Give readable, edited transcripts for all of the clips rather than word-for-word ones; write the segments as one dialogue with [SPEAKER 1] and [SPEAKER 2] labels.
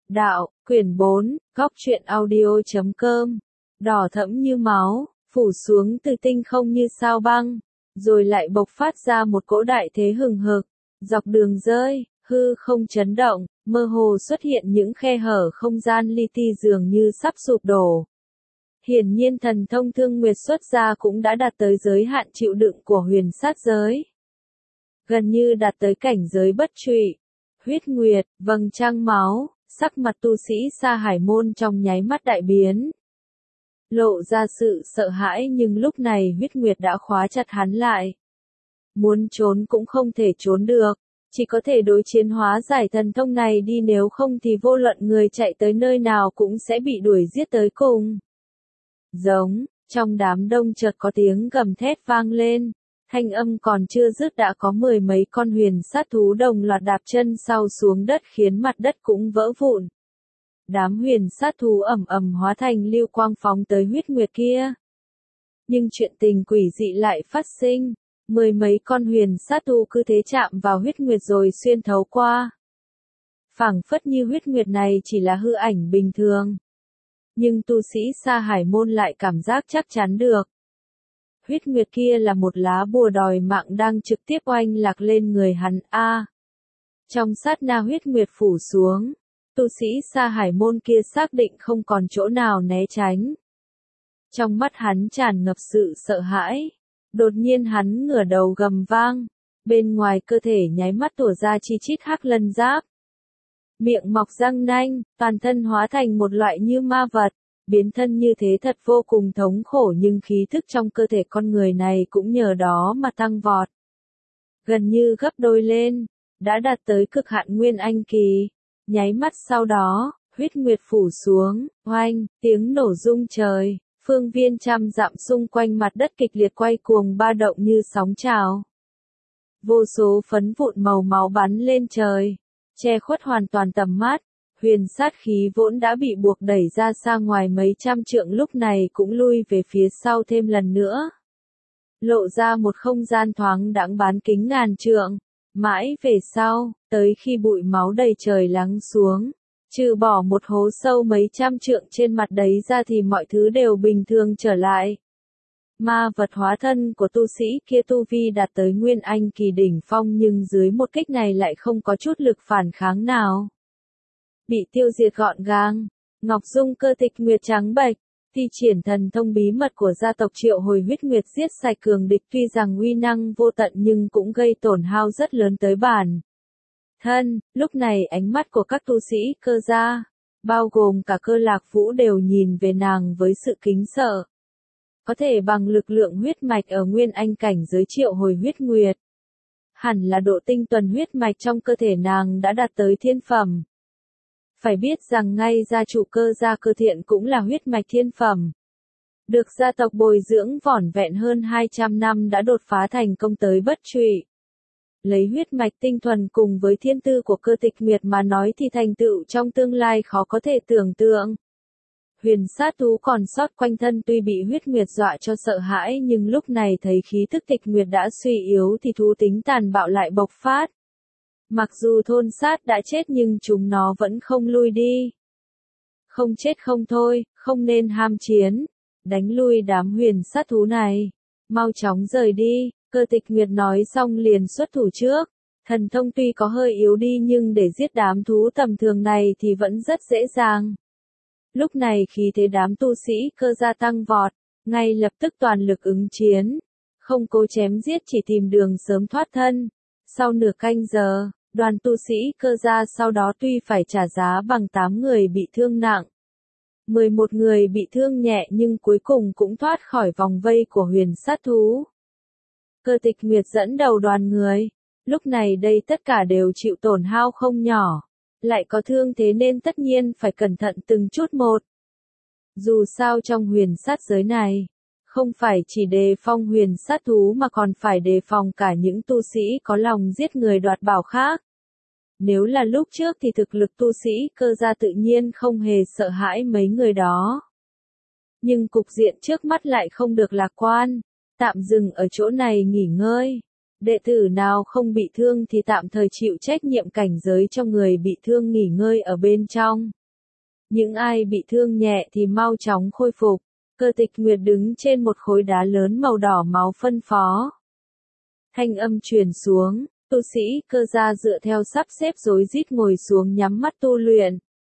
[SPEAKER 1] Đạo, quyển 4, góc truyện audio.com. Đỏ thẫm như máu, phủ xuống từ tinh không như sao băng, rồi lại bộc phát ra một cỗ đại thế hừng hực, dọc đường rơi, hư không chấn động, mơ hồ xuất hiện những khe hở không gian li ti dường như sắp sụp đổ. Hiển nhiên thần thông Thương Nguyệt xuất ra cũng đã đạt tới giới hạn chịu đựng của huyền sát giới. Gần như đạt tới cảnh giới bất trụy. Huyết Nguyệt, vầng trăng máu, sắc mặt tu sĩ Sa Hải Môn trong nháy mắt đại biến. Lộ ra sự sợ hãi nhưng lúc này Huyết Nguyệt đã khóa chặt hắn lại. Muốn trốn cũng không thể trốn được, chỉ có thể đối chiến hóa giải thần thông này đi, nếu không thì vô luận người chạy tới nơi nào cũng sẽ bị đuổi giết tới cùng. Giống, trong đám đông chợt có tiếng gầm thét vang lên. Thanh âm còn chưa dứt đã có mười mấy con huyền sát thú đồng loạt đạp chân sau xuống đất khiến mặt đất cũng vỡ vụn. Đám huyền sát thú ầm ầm hóa thành lưu quang phóng tới Huyết Nguyệt kia. Nhưng chuyện tình quỷ dị lại phát sinh, mười mấy con huyền sát thú cứ thế chạm vào Huyết Nguyệt rồi xuyên thấu qua. Phảng phất như Huyết Nguyệt này chỉ là hư ảnh bình thường. Nhưng tu sĩ Sa Hải Môn lại cảm giác chắc chắn được. Huyết Nguyệt kia là một lá bùa đòi mạng đang trực tiếp oanh lạc lên người hắn a. Trong sát na Huyết Nguyệt phủ xuống, tu sĩ Sa Hải Môn kia xác định không còn chỗ nào né tránh. Trong mắt hắn tràn ngập sự sợ hãi, đột nhiên hắn ngửa đầu gầm vang, bên ngoài cơ thể nháy mắt tỏa ra chi chít hắc lân giáp. Miệng mọc răng nanh, toàn thân hóa thành một loại như ma vật. Biến thân như thế thật vô cùng thống khổ, nhưng khí thức trong cơ thể con người này cũng nhờ đó mà tăng vọt. Gần như gấp đôi lên, đã đạt tới cực hạn Nguyên Anh kỳ. Nháy mắt sau đó, Huyết Nguyệt phủ xuống, oanh, tiếng nổ rung trời, phương viên trăm dặm xung quanh mặt đất kịch liệt quay cuồng ba động như sóng trào. Vô số phấn vụn màu máu bắn lên trời, che khuất hoàn toàn tầm mắt. Huyền sát khí vốn đã bị buộc đẩy ra xa ngoài mấy trăm trượng lúc này cũng lui về phía sau thêm lần nữa. Lộ ra một không gian thoáng đãng bán kính ngàn trượng. Mãi về sau, tới khi bụi máu đầy trời lắng xuống, trừ bỏ một hố sâu mấy trăm trượng trên mặt đấy ra thì mọi thứ đều bình thường trở lại. Ma vật hóa thân của tu sĩ kia tu vi đạt tới Nguyên Anh kỳ đỉnh phong, nhưng dưới một kích này lại không có chút lực phản kháng nào. Bị tiêu diệt gọn gàng. Ngọc Dung cơ tịch nguyệt trắng bệch, thi triển thần thông bí mật của gia tộc triệu hồi Huyết Nguyệt giết sạch cường địch, tuy rằng uy năng vô tận nhưng cũng gây tổn hao rất lớn tới bản thân. Lúc này ánh mắt của các tu sĩ Cơ gia, bao gồm cả Cơ Lạc Vũ, đều nhìn về nàng với sự kính sợ. Có thể bằng lực lượng huyết mạch ở Nguyên Anh cảnh giới triệu hồi Huyết Nguyệt, hẳn là độ tinh tuần huyết mạch trong cơ thể nàng đã đạt tới thiên phẩm. Phải biết rằng ngay gia chủ Cơ gia Cơ Thiện cũng là huyết mạch thiên phẩm. Được gia tộc bồi dưỡng vỏn vẹn hơn 200 năm đã đột phá thành công tới bất trụy. Lấy huyết mạch tinh thuần cùng với thiên tư của Cơ Tịch Nguyệt mà nói thì thành tựu trong tương lai khó có thể tưởng tượng. Huyền sát thú còn sót quanh thân tuy bị Huyết Nguyệt dọa cho sợ hãi, nhưng lúc này thấy khí tức Tịch Nguyệt đã suy yếu thì thú tính tàn bạo lại bộc phát. Mặc dù thôn sát đã chết nhưng chúng nó vẫn không lui đi. Không chết không thôi, không nên ham chiến. Đánh lui đám huyền sát thú này. Mau chóng rời đi, Cơ Tịch Nguyệt nói xong liền xuất thủ trước. Thần thông tuy có hơi yếu đi nhưng để giết đám thú tầm thường này thì vẫn rất dễ dàng. Lúc này khí thế đám tu sĩ Cơ gia tăng vọt, ngay lập tức toàn lực ứng chiến. Không cố chém giết, chỉ tìm đường sớm thoát thân. Sau nửa canh giờ, đoàn tu sĩ Cơ gia sau đó tuy phải trả giá bằng 8 người bị thương nặng, 11 người bị thương nhẹ, nhưng cuối cùng cũng thoát khỏi vòng vây của huyền sát thú. Cơ Tịch Nguyệt dẫn đầu đoàn người, lúc này đây tất cả đều chịu tổn hao không nhỏ, lại có thương thế nên tất nhiên phải cẩn thận từng chút một. Dù sao trong huyền sát giới này, không phải chỉ đề phòng huyền sát thú mà còn phải đề phòng cả những tu sĩ có lòng giết người đoạt bảo khác. Nếu là lúc trước thì thực lực tu sĩ Cơ gia tự nhiên không hề sợ hãi mấy người đó. Nhưng cục diện trước mắt lại không được lạc quan, tạm dừng ở chỗ này nghỉ ngơi. Đệ tử nào không bị thương thì tạm thời chịu trách nhiệm cảnh giới cho người bị thương nghỉ ngơi ở bên trong. Những ai bị thương nhẹ thì mau chóng khôi phục. Cơ tịch nguyệt đứng trên một khối đá lớn màu đỏ máu phân phó. Thanh âm truyền xuống, tu sĩ cơ gia dựa theo sắp xếp rối rít ngồi xuống nhắm mắt tu luyện.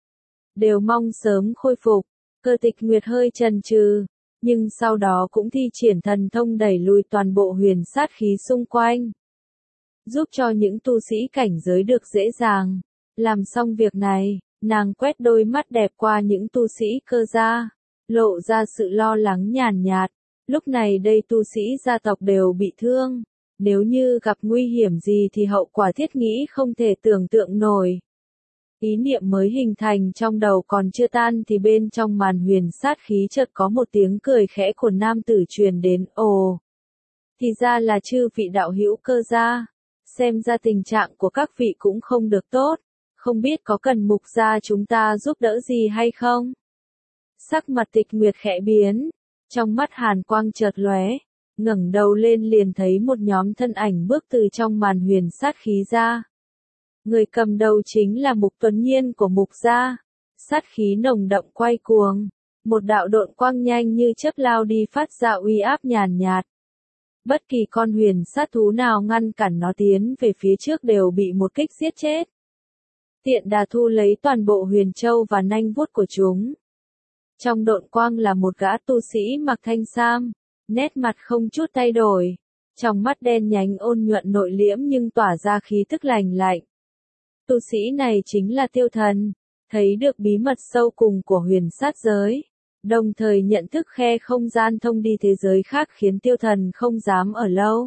[SPEAKER 1] Đều mong sớm khôi phục. Cơ tịch nguyệt hơi chần chừ, nhưng sau đó cũng thi triển thần thông đẩy lùi toàn bộ huyền sát khí xung quanh, giúp cho những tu sĩ cảnh giới được dễ dàng. Làm xong việc này, nàng quét đôi mắt đẹp qua những tu sĩ cơ gia, lộ ra sự lo lắng nhàn nhạt. Lúc này đây tu sĩ gia tộc đều bị thương, nếu như gặp nguy hiểm gì thì hậu quả thiết nghĩ không thể tưởng tượng nổi. Ý niệm mới hình thành trong đầu còn chưa tan thì bên trong màn huyền sát khí chợt có một tiếng cười khẽ của nam tử truyền đến. Ồ, thì ra là chư vị đạo hữu cơ gia, xem ra tình trạng của các vị cũng không được tốt, không biết có cần mục gia chúng ta giúp đỡ gì hay không? Sắc mặt tịch nguyệt khẽ biến, trong mắt hàn quang chợt lóe, ngẩng đầu lên liền thấy một nhóm thân ảnh bước từ trong màn huyền sát khí ra. Người cầm đầu chính là Mục Tuấn Nhiên của Mục gia. Sát khí nồng đậm quay cuồng, một đạo độn quang nhanh như chớp lao đi phát ra uy áp nhàn nhạt. Bất kỳ con huyền sát thú nào ngăn cản nó tiến về phía trước đều bị một kích giết chết. Tiện đà thu lấy toàn bộ huyền châu và nanh vuốt của chúng. Trong độn quang là một gã tu sĩ mặc thanh sam, nét mặt không chút thay đổi, trong mắt đen nhánh ôn nhuận nội liễm nhưng tỏa ra khí tức lành lạnh. Tu sĩ này chính là Tiêu Thần, thấy được bí mật sâu cùng của huyền sát giới, đồng thời nhận thức khe không gian thông đi thế giới khác khiến Tiêu Thần không dám ở lâu.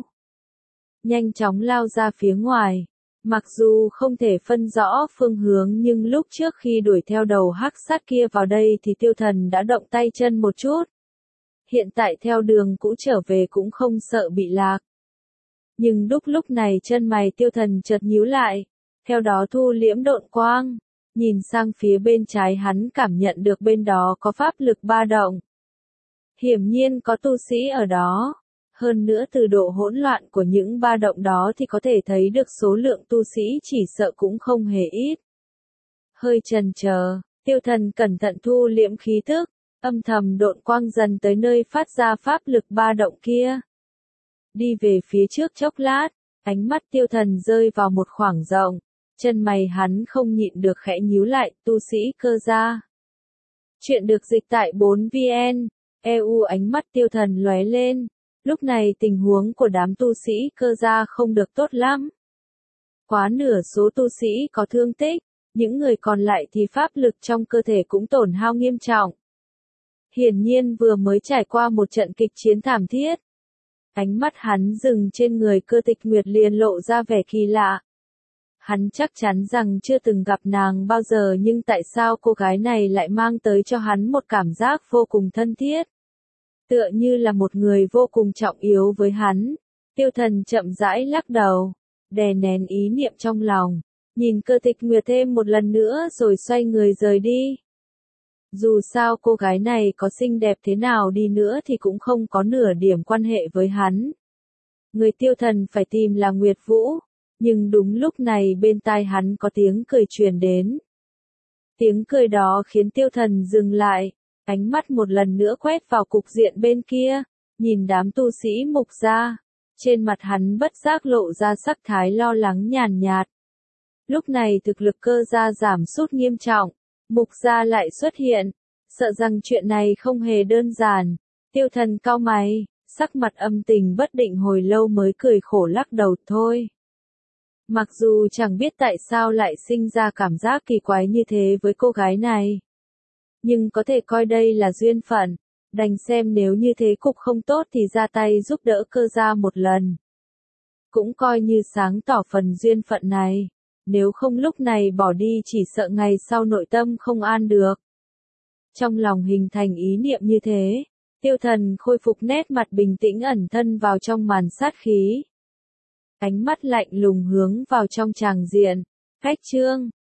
[SPEAKER 1] Nhanh chóng lao ra phía ngoài, mặc dù không thể phân rõ phương hướng nhưng lúc trước khi đuổi theo đầu hắc sát kia vào đây thì Tiêu Thần đã động tay chân một chút. Hiện tại theo đường cũ trở về cũng không sợ bị lạc. Nhưng lúc này chân mày Tiêu Thần chợt nhíu lại, theo đó thu liễm độn quang, nhìn sang phía bên trái hắn cảm nhận được bên đó có pháp lực ba động. Hiển nhiên có tu sĩ ở đó, hơn nữa từ độ hỗn loạn của những ba động đó thì có thể thấy được số lượng tu sĩ chỉ sợ cũng không hề ít. Hơi chần chờ, Tiêu Thần cẩn thận thu liễm khí tức, âm thầm độn quang dần tới nơi phát ra pháp lực ba động kia. Đi về phía trước chốc lát, ánh mắt Tiêu Thần rơi vào một khoảng rộng, chân mày hắn không nhịn được khẽ nhíu lại. Tu sĩ cơ gia. Chuyện được dịch tại 4VN, EU. Ánh mắt Tiêu Thần lóe lên, lúc này tình huống của đám tu sĩ cơ gia không được tốt lắm. Quá nửa số tu sĩ có thương tích, những người còn lại thì pháp lực trong cơ thể cũng tổn hao nghiêm trọng. Hiển nhiên vừa mới trải qua một trận kịch chiến thảm thiết. Ánh mắt hắn dừng trên người Cơ Tịch Nguyệt liền lộ ra vẻ kỳ lạ. Hắn chắc chắn rằng chưa từng gặp nàng bao giờ nhưng tại sao cô gái này lại mang tới cho hắn một cảm giác vô cùng thân thiết. Tựa như là một người vô cùng trọng yếu với hắn. Tiêu Thần chậm rãi lắc đầu, đè nén ý niệm trong lòng, nhìn Cơ Tịch Nguyệt thêm một lần nữa rồi xoay người rời đi. Dù sao cô gái này có xinh đẹp thế nào đi nữa thì cũng không có nửa điểm quan hệ với hắn. Người Tiêu Thần phải tìm là Nguyệt Vũ, nhưng đúng lúc này bên tai hắn có tiếng cười truyền đến. Tiếng cười đó khiến Tiêu Thần dừng lại, ánh mắt một lần nữa quét vào cục diện bên kia, nhìn đám tu sĩ Mục gia, trên mặt hắn bất giác lộ ra sắc thái lo lắng nhàn nhạt. Lúc này thực lực cơ gia giảm sút nghiêm trọng. Mục gia lại xuất hiện, sợ rằng chuyện này không hề đơn giản. Tiêu Thần cau mày, sắc mặt âm tình bất định hồi lâu mới cười khổ lắc đầu thôi. Mặc dù chẳng biết tại sao lại sinh ra cảm giác kỳ quái như thế với cô gái này, nhưng có thể coi đây là duyên phận, đành xem nếu như thế cục không tốt thì ra tay giúp đỡ cơ gia một lần. Cũng coi như sáng tỏ phần duyên phận này. Nếu không lúc này bỏ đi chỉ sợ ngày sau nội tâm không an được. Trong lòng hình thành ý niệm như thế, Tiêu Thần khôi phục nét mặt bình tĩnh ẩn thân vào trong màn sát khí. Ánh mắt lạnh lùng hướng vào trong tràng diện. Cách chương